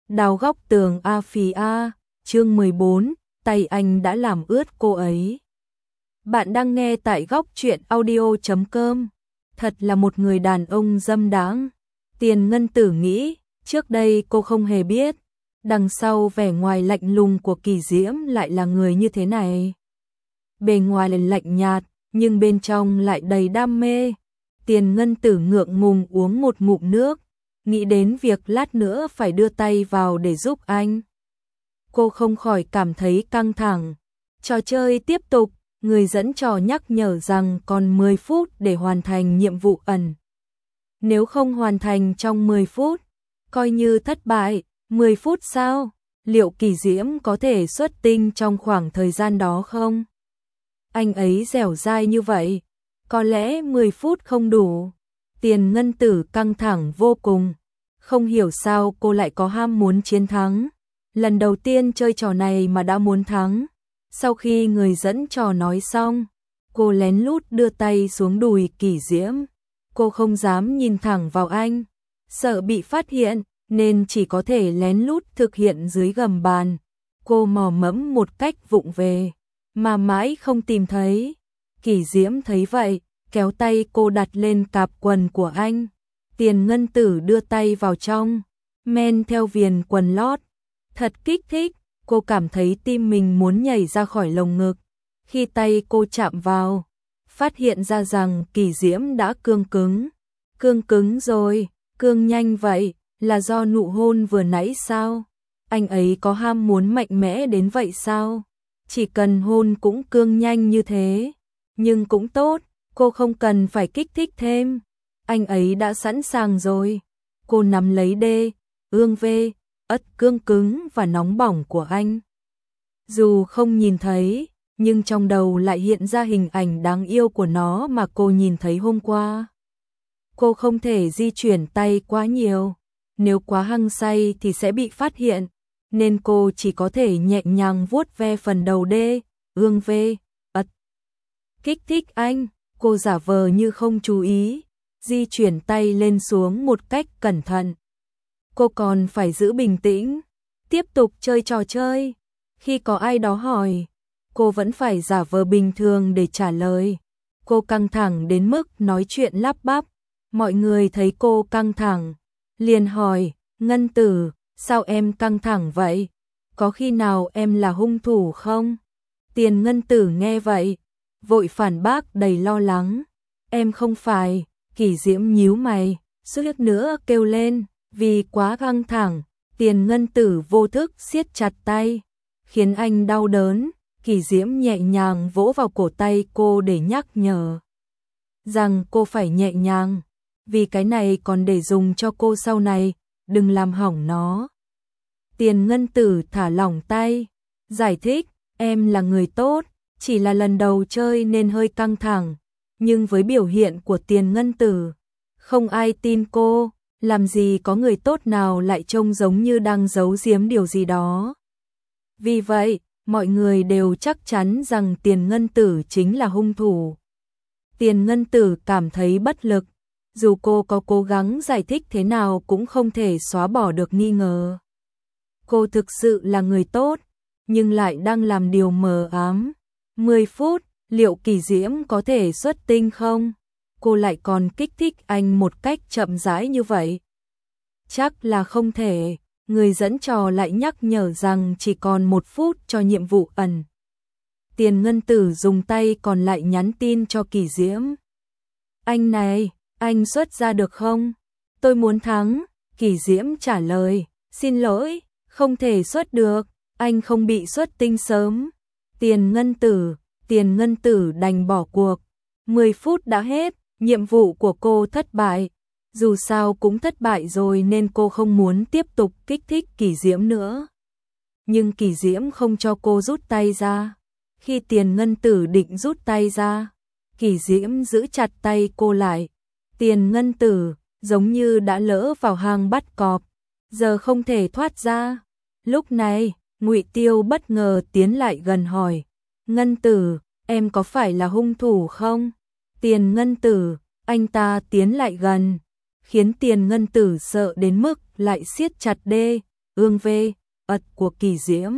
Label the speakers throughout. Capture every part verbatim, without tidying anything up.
Speaker 1: Đào góc tường a phì a, chương mười bốn, tay anh đã làm ướt cô ấy. Bạn đang nghe tại góc truyện audio chấm com. Thật là một người đàn ông dâm đáng. Tiền Ngân Tử nghĩ, trước đây cô không hề biết, đằng sau vẻ ngoài lạnh lùng của Kỳ Diễm lại là người như thế này. Bề ngoài là lạnh nhạt, nhưng bên trong lại đầy đam mê. Tiền Ngân Tử ngượng ngùng uống một ngụm nước, nghĩ đến việc lát nữa phải đưa tay vào để giúp anh. Cô không khỏi cảm thấy căng thẳng. Trò chơi tiếp tục, người dẫn trò nhắc nhở rằng còn mười phút để hoàn thành nhiệm vụ ẩn. Nếu không hoàn thành trong mười phút, coi như thất bại. Mười phút sao? Liệu Kỳ Diễm có thể xuất tinh trong khoảng thời gian đó không? Anh ấy dẻo dai như vậy, có lẽ mười phút không đủ. Tiền Ngân Tử căng thẳng vô cùng, không hiểu sao cô lại có ham muốn chiến thắng. Lần đầu tiên chơi trò này mà đã muốn thắng. Sau khi người dẫn trò nói xong, cô lén lút đưa tay xuống đùi Kỳ Diễm. Cô không dám nhìn thẳng vào anh, sợ bị phát hiện, nên chỉ có thể lén lút thực hiện dưới gầm bàn. Cô mò mẫm một cách vụng về, mà mãi không tìm thấy. Kỳ Diễm thấy vậy, kéo tay cô đặt lên cạp quần của anh. Tiền Ngân Tử đưa tay vào trong, men theo viền quần lót. Thật kích thích, cô cảm thấy tim mình muốn nhảy ra khỏi lồng ngực. Khi tay cô chạm vào, phát hiện ra rằng Kỳ Diễm đã cương cứng. Cương cứng rồi, cương nhanh vậy, là do nụ hôn vừa nãy sao? Anh ấy có ham muốn mạnh mẽ đến vậy sao? Chỉ cần hôn cũng cương nhanh như thế. Nhưng cũng tốt, cô không cần phải kích thích thêm. Anh ấy đã sẵn sàng rồi. Cô nắm lấy đê, ương vê, ất cương cứng và nóng bỏng của anh. Dù không nhìn thấy, nhưng trong đầu lại hiện ra hình ảnh đáng yêu của nó mà cô nhìn thấy hôm qua. Cô không thể di chuyển tay quá nhiều, nếu quá hăng say thì sẽ bị phát hiện, nên cô chỉ có thể nhẹ nhàng vuốt ve phần đầu đê, ương vê, ất. Kích thích anh, cô giả vờ như không chú ý, di chuyển tay lên xuống một cách cẩn thận. Cô còn phải giữ bình tĩnh, tiếp tục chơi trò chơi. Khi có ai đó hỏi, cô vẫn phải giả vờ bình thường để trả lời. Cô căng thẳng đến mức nói chuyện lắp bắp. Mọi người thấy cô căng thẳng, liền hỏi, Ngân Tử, sao em căng thẳng vậy? Có khi nào em là hung thủ không? Tiền Ngân Tử nghe vậy, vội phản bác đầy lo lắng. Em không phải. Kỳ Diễm nhíu mày, suýt nữa kêu lên, vì quá căng thẳng. Tiền Ngân Tử vô thức siết chặt tay, khiến anh đau đớn. Kỳ Diễm nhẹ nhàng vỗ vào cổ tay cô để nhắc nhở rằng cô phải nhẹ nhàng, vì cái này còn để dùng cho cô sau này, đừng làm hỏng nó. Tiền Ngân Tử thả lỏng tay, giải thích, em là người tốt, chỉ là lần đầu chơi nên hơi căng thẳng. Nhưng với biểu hiện của Tiền Ngân Tử, không ai tin cô, làm gì có người tốt nào lại trông giống như đang giấu giếm điều gì đó. Vì vậy, mọi người đều chắc chắn rằng Tiền Ngân Tử chính là hung thủ. Tiền Ngân Tử cảm thấy bất lực, dù cô có cố gắng giải thích thế nào cũng không thể xóa bỏ được nghi ngờ. Cô thực sự là người tốt, nhưng lại đang làm điều mờ ám. mười phút, liệu Kỳ Diễm có thể xuất tinh không? Cô lại còn kích thích anh một cách chậm rãi như vậy. Chắc là không thể. Người dẫn trò lại nhắc nhở rằng chỉ còn một phút cho nhiệm vụ ẩn. Tiền Ngân Tử dùng tay còn lại nhắn tin cho Kỳ Diễm. Anh này, anh xuất ra được không? Tôi muốn thắng. Kỳ Diễm trả lời, xin lỗi, không thể xuất được, anh không bị xuất tinh sớm. Tiền Ngân Tử, Tiền Ngân Tử đành bỏ cuộc. mười phút đã hết, nhiệm vụ của cô thất bại. Dù sao cũng thất bại rồi nên cô không muốn tiếp tục kích thích Kỳ Diễm nữa. Nhưng Kỳ Diễm không cho cô rút tay ra. Khi Tiền Ngân Tử định rút tay ra, Kỳ Diễm giữ chặt tay cô lại. Tiền Ngân Tử giống như đã lỡ vào hang bắt cọp, giờ không thể thoát ra. Lúc này, Ngụy Tiêu bất ngờ tiến lại gần hỏi, Ngân Tử, em có phải là hung thủ không? Tiền Ngân Tử, anh ta tiến lại gần, khiến Tiền Ngân Tử sợ đến mức lại siết chặt đê, ương vê, ật của Kỳ Diễm.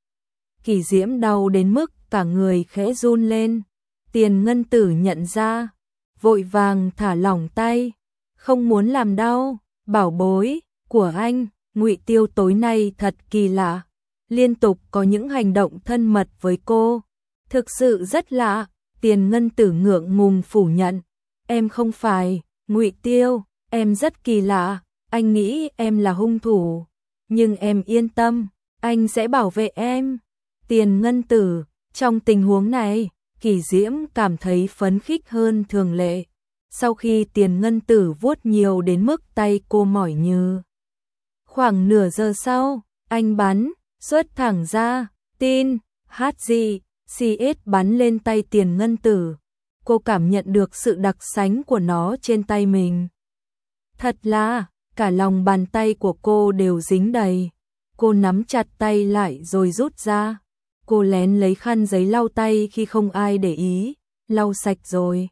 Speaker 1: Kỳ Diễm đau đến mức cả người khẽ run lên. Tiền Ngân Tử nhận ra, vội vàng thả lỏng tay, không muốn làm đau. Bảo bối của anh, Ngụy Tiêu tối nay thật kỳ lạ, liên tục có những hành động thân mật với cô, thực sự rất lạ. Tiền Ngân Tử ngượng ngùng phủ nhận, em không phải. Ngụy Tiêu, em rất kỳ lạ, anh nghĩ em là hung thủ, nhưng em yên tâm, anh sẽ bảo vệ em. Tiền Ngân Tử, trong tình huống này, Kỳ Diễm cảm thấy phấn khích hơn thường lệ. Sau khi Tiền Ngân Tử vuốt nhiều đến mức tay cô mỏi như. Khoảng nửa giờ sau, anh bắn, xuất thẳng ra, tin, hát gì, xê ét bắn lên tay Tiền Ngân Tử. Cô cảm nhận được sự đặc sánh của nó trên tay mình. Thật là, cả lòng bàn tay của cô đều dính đầy. Cô nắm chặt tay lại rồi rút ra. Cô lén lấy khăn giấy lau tay khi không ai để ý, lau sạch rồi.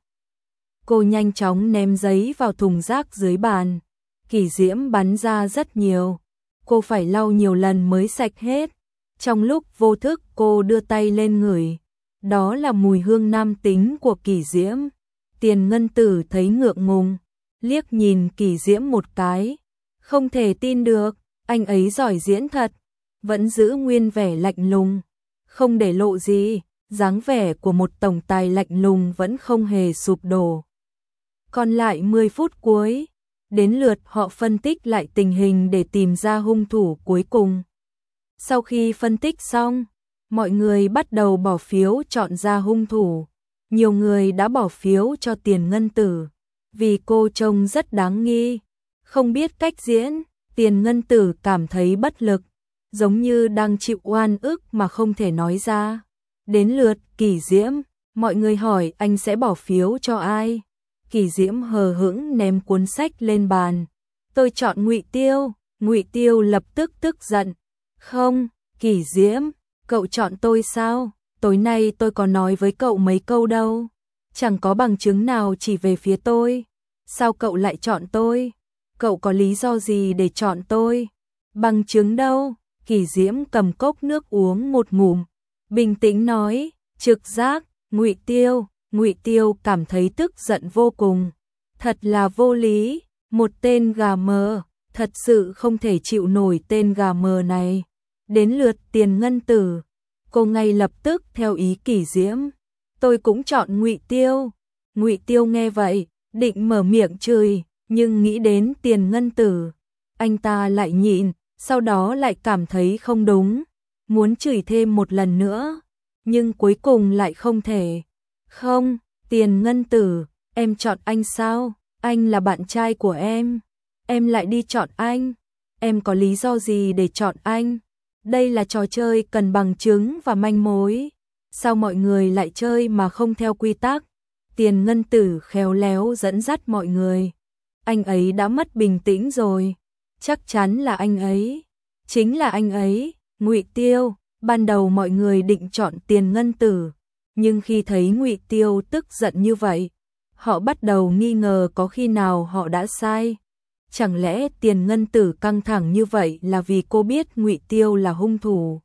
Speaker 1: Cô nhanh chóng ném giấy vào thùng rác dưới bàn. Kỳ Diễm bắn ra rất nhiều. Cô phải lau nhiều lần mới sạch hết. Trong lúc vô thức cô đưa tay lên ngửi. Đó là mùi hương nam tính của Kỳ Diễm. Tiền Ngân Tử thấy ngượng ngùng, liếc nhìn Kỳ Diễm một cái. Không thể tin được, anh ấy giỏi diễn thật. Vẫn giữ nguyên vẻ lạnh lùng, không để lộ gì. Dáng vẻ của một tổng tài lạnh lùng vẫn không hề sụp đổ. Còn lại mười phút cuối, đến lượt họ phân tích lại tình hình để tìm ra hung thủ cuối cùng. Sau khi phân tích xong, mọi người bắt đầu bỏ phiếu chọn ra hung thủ. Nhiều người đã bỏ phiếu cho Tiền Ngân Tử, vì cô trông rất đáng nghi. Không biết cách diễn, Tiền Ngân Tử cảm thấy bất lực, giống như đang chịu oan ức mà không thể nói ra. Đến lượt Kỳ Diễm, mọi người hỏi anh sẽ bỏ phiếu cho ai. Kỳ Diễm hờ hững ném cuốn sách lên bàn. Tôi chọn Ngụy Tiêu. Ngụy Tiêu lập tức tức giận. Không, Kỳ Diễm, cậu chọn tôi sao? Tối nay tôi có nói với cậu mấy câu đâu. Chẳng có bằng chứng nào chỉ về phía tôi. Sao cậu lại chọn tôi? Cậu có lý do gì để chọn tôi? Bằng chứng đâu? Kỳ Diễm cầm cốc nước uống một ngụm, bình tĩnh nói, trực giác. Ngụy Tiêu, Ngụy Tiêu cảm thấy tức giận vô cùng. Thật là vô lý, một tên gà mờ, thật sự không thể chịu nổi tên gà mờ này. Đến lượt Tiền Ngân Tử, cô ngay lập tức theo ý Kỳ Diễm. Tôi cũng chọn Ngụy Tiêu. Ngụy Tiêu nghe vậy, định mở miệng chửi, nhưng nghĩ đến Tiền Ngân Tử, anh ta lại nhịn, sau đó lại cảm thấy không đúng, muốn chửi thêm một lần nữa, nhưng cuối cùng lại không thể. Không, Tiền Ngân Tử, em chọn anh sao? Anh là bạn trai của em. Em lại đi chọn anh. Em có lý do gì để chọn anh? Đây là trò chơi cần bằng chứng và manh mối. Sao mọi người lại chơi mà không theo quy tắc? Tiền Ngân Tử khéo léo dẫn dắt mọi người. Anh ấy đã mất bình tĩnh rồi. Chắc chắn là anh ấy. Chính là anh ấy, Ngụy Tiêu. Ban đầu mọi người định chọn Tiền Ngân Tử, nhưng khi thấy Ngụy Tiêu tức giận như vậy, họ bắt đầu nghi ngờ có khi nào họ đã sai. Chẳng lẽ Tiền Ngân Tử căng thẳng như vậy là vì cô biết Ngụy Tiêu là hung thủ,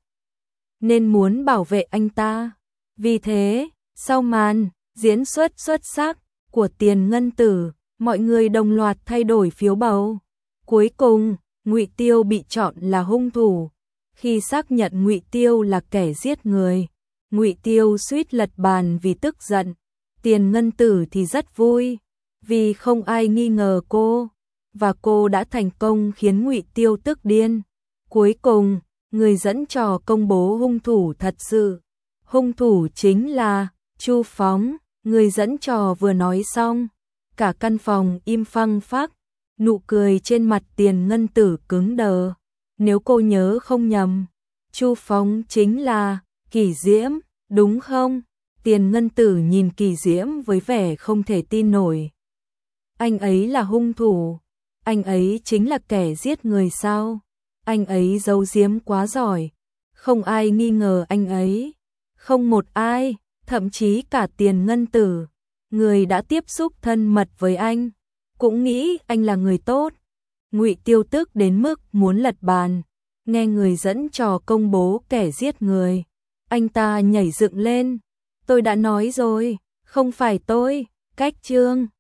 Speaker 1: nên muốn bảo vệ anh ta? Vì thế, sau màn diễn xuất xuất sắc của Tiền Ngân Tử, mọi người đồng loạt thay đổi phiếu bầu. Cuối cùng, Ngụy Tiêu bị chọn là hung thủ. Khi xác nhận Ngụy Tiêu là kẻ giết người, Ngụy Tiêu suýt lật bàn vì tức giận. Tiền Ngân Tử thì rất vui, vì không ai nghi ngờ cô, và cô đã thành công khiến Ngụy Tiêu tức điên. Cuối cùng, người dẫn trò công bố hung thủ thật sự. Hung thủ chính là Chu Phóng. Người dẫn trò vừa nói xong, cả căn phòng im phăng phắc, nụ cười trên mặt Tiền Ngân Tử cứng đờ. Nếu cô nhớ không nhầm, Chu Phóng chính là Kỳ Diễm, đúng không? Tiền Ngân Tử nhìn Kỳ Diễm với vẻ không thể tin nổi. Anh ấy là hung thủ? Anh ấy chính là kẻ giết người sao? Anh ấy giấu giếm quá giỏi, không ai nghi ngờ anh ấy. Không một ai, thậm chí cả Tiền Ngân Tử, người đã tiếp xúc thân mật với anh, cũng nghĩ anh là người tốt. Ngụy Tiêu tức đến mức muốn lật bàn. nghe người dẫn trò công bố kẻ giết người. Anh ta nhảy dựng lên. Tôi đã nói rồi, không phải tôi, Cách Trương.